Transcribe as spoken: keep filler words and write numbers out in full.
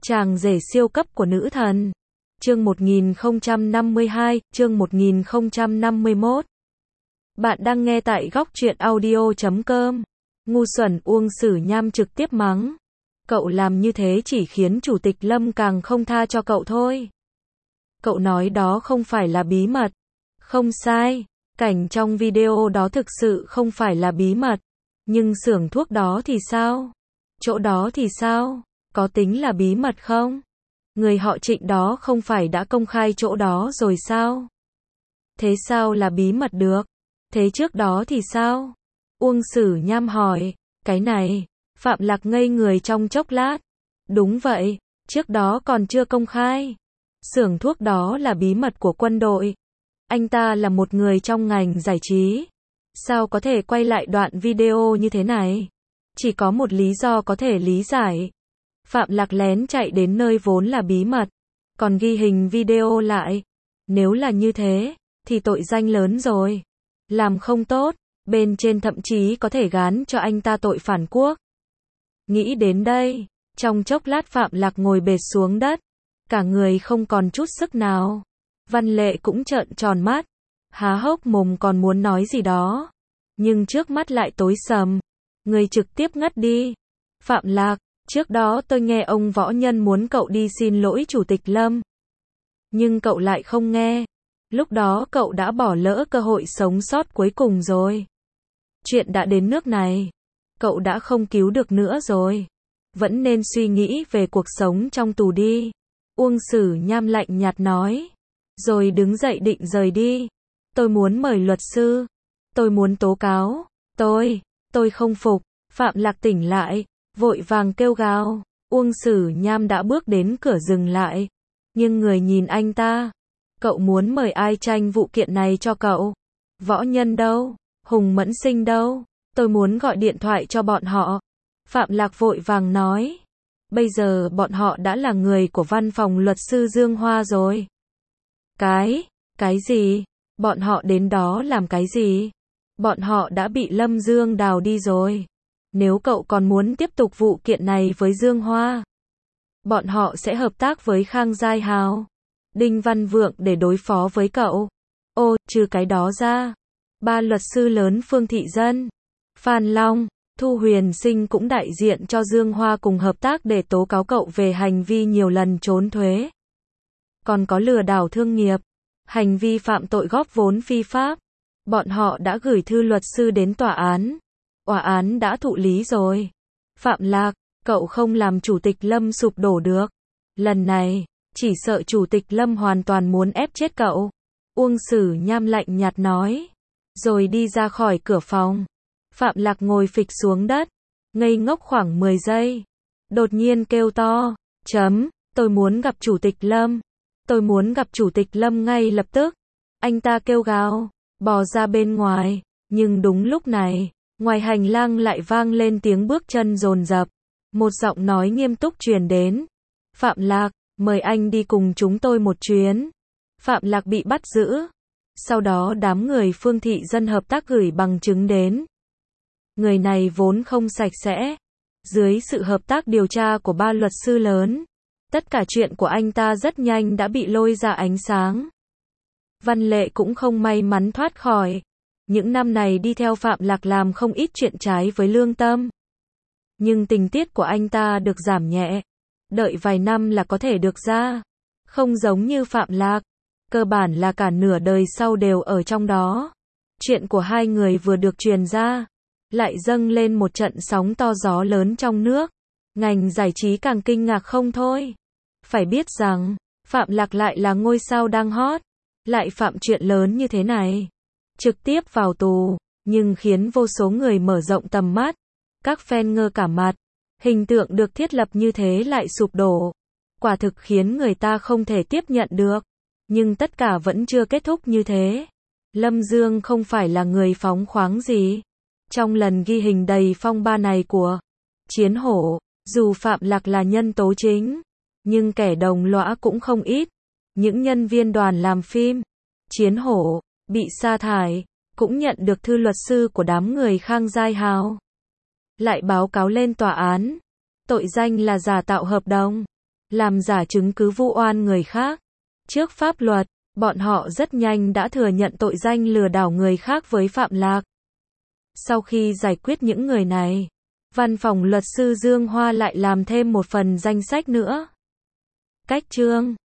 Chàng rể siêu cấp của nữ thần. Chương một nghìn không trăm năm mươi hai, chương một nghìn không trăm năm mươi mốt. Bạn đang nghe tại góc truyện audio chấm com. Ngu xuẩn, Uông Sử Nham trực tiếp mắng. Cậu làm như thế chỉ khiến Chủ tịch Lâm càng không tha cho cậu thôi. Cậu nói đó không phải là bí mật. Không sai, cảnh trong video đó thực sự không phải là bí mật. Nhưng xưởng thuốc đó thì sao? Chỗ đó thì sao? Có tính là bí mật không? Người họ Trịnh đó không phải đã công khai chỗ đó rồi sao? Thế sao là bí mật được? Thế trước đó thì sao? Uông Sử Nham hỏi. Cái này, Phạm Lạc ngây người trong chốc lát. Đúng vậy, trước đó còn chưa công khai. Xưởng thuốc đó là bí mật của quân đội. Anh ta là một người trong ngành giải trí. Sao có thể quay lại đoạn video như thế này? Chỉ có một lý do có thể lý giải. Phạm Lạc lén chạy đến nơi vốn là bí mật, còn ghi hình video lại. Nếu là như thế, thì tội danh lớn rồi. Làm không tốt, bên trên thậm chí có thể gán cho anh ta tội phản quốc. Nghĩ đến đây, trong chốc lát Phạm Lạc ngồi bệt xuống đất. Cả người không còn chút sức nào. Văn Lệ cũng trợn tròn mắt, há hốc mồm còn muốn nói gì đó. Nhưng trước mắt lại tối sầm. Người trực tiếp ngất đi. Phạm Lạc, trước đó tôi nghe ông Võ Nhân muốn cậu đi xin lỗi Chủ tịch Lâm. Nhưng cậu lại không nghe. Lúc đó cậu đã bỏ lỡ cơ hội sống sót cuối cùng rồi. Chuyện đã đến nước này, cậu đã không cứu được nữa rồi. Vẫn nên suy nghĩ về cuộc sống trong tù đi. Uông Sử Nham lạnh nhạt nói. Rồi đứng dậy định rời đi. Tôi muốn mời luật sư. Tôi muốn tố cáo. Tôi, tôi không phục. Phạm Lạc tỉnh lại, vội vàng kêu gào. Uông Sử Nham đã bước đến cửa dừng lại. Nhưng người nhìn anh ta. Cậu muốn mời ai tranh vụ kiện này cho cậu? Võ Nhân đâu? Hùng Mẫn Sinh đâu? Tôi muốn gọi điện thoại cho bọn họ. Phạm Lạc vội vàng nói. Bây giờ bọn họ đã là người của văn phòng luật sư Dương Hoa rồi. Cái, cái gì? Bọn họ đến đó làm cái gì? Bọn họ đã bị Lâm Dương đào đi rồi. Nếu cậu còn muốn tiếp tục vụ kiện này với Dương Hoa, bọn họ sẽ hợp tác với Khang Giai Hào, Đinh Văn Vượng để đối phó với cậu. Ô, trừ cái đó ra, ba luật sư lớn Phương Thị Dân, Phan Long, Thu Huyền Sinh cũng đại diện cho Dương Hoa cùng hợp tác để tố cáo cậu về hành vi nhiều lần trốn thuế. Còn có lừa đảo thương nghiệp, hành vi phạm tội góp vốn phi pháp. Bọn họ đã gửi thư luật sư đến tòa án. Tòa án đã thụ lý rồi. Phạm Lạc, cậu không làm Chủ tịch Lâm sụp đổ được. Lần này, chỉ sợ Chủ tịch Lâm hoàn toàn muốn ép chết cậu. Uông Sử Nham lạnh nhạt nói. Rồi đi ra khỏi cửa phòng. Phạm Lạc ngồi phịch xuống đất, ngây ngốc khoảng mười giây. Đột nhiên kêu to. Chấm, tôi muốn gặp Chủ tịch Lâm. Tôi muốn gặp Chủ tịch Lâm ngay lập tức. Anh ta kêu gào, bò ra bên ngoài. Nhưng đúng lúc này, ngoài hành lang lại vang lên tiếng bước chân dồn dập. Một giọng nói nghiêm túc truyền đến. Phạm Lạc, mời anh đi cùng chúng tôi một chuyến. Phạm Lạc bị bắt giữ. Sau đó đám người Phương Thị Dân hợp tác gửi bằng chứng đến. Người này vốn không sạch sẽ. Dưới sự hợp tác điều tra của ba luật sư lớn, tất cả chuyện của anh ta rất nhanh đã bị lôi ra ánh sáng. Văn Lệ cũng không may mắn thoát khỏi. Những năm này đi theo Phạm Lạc làm không ít chuyện trái với lương tâm. Nhưng tình tiết của anh ta được giảm nhẹ. Đợi vài năm là có thể được ra. Không giống như Phạm Lạc. Cơ bản là cả nửa đời sau đều ở trong đó. Chuyện của hai người vừa được truyền ra, lại dâng lên một trận sóng to gió lớn trong nước. Ngành giải trí càng kinh ngạc không thôi. Phải biết rằng, Phạm Lạc lại là ngôi sao đang hot. Lại phạm chuyện lớn như thế này. Trực tiếp vào tù, nhưng khiến vô số người mở rộng tầm mắt. Các fan ngơ cả mặt. Hình tượng được thiết lập như thế lại sụp đổ. Quả thực khiến người ta không thể tiếp nhận được. Nhưng tất cả vẫn chưa kết thúc như thế. Lâm Dương không phải là người phóng khoáng gì. Trong lần ghi hình đầy phong ba này của Chiến Hổ, dù Phạm Lạc là nhân tố chính, nhưng kẻ đồng lõa cũng không ít. Những nhân viên đoàn làm phim Chiến Hổ bị sa thải, cũng nhận được thư luật sư của đám người Khang Giai Hào. Lại báo cáo lên tòa án. Tội danh là giả tạo hợp đồng. làm giả chứng cứ vu oan người khác. Trước pháp luật, bọn họ rất nhanh đã thừa nhận tội danh lừa đảo người khác với Phạm Lạc. Sau khi giải quyết những người này, văn phòng luật sư Dương Hoa lại làm thêm một phần danh sách nữa. Cách chương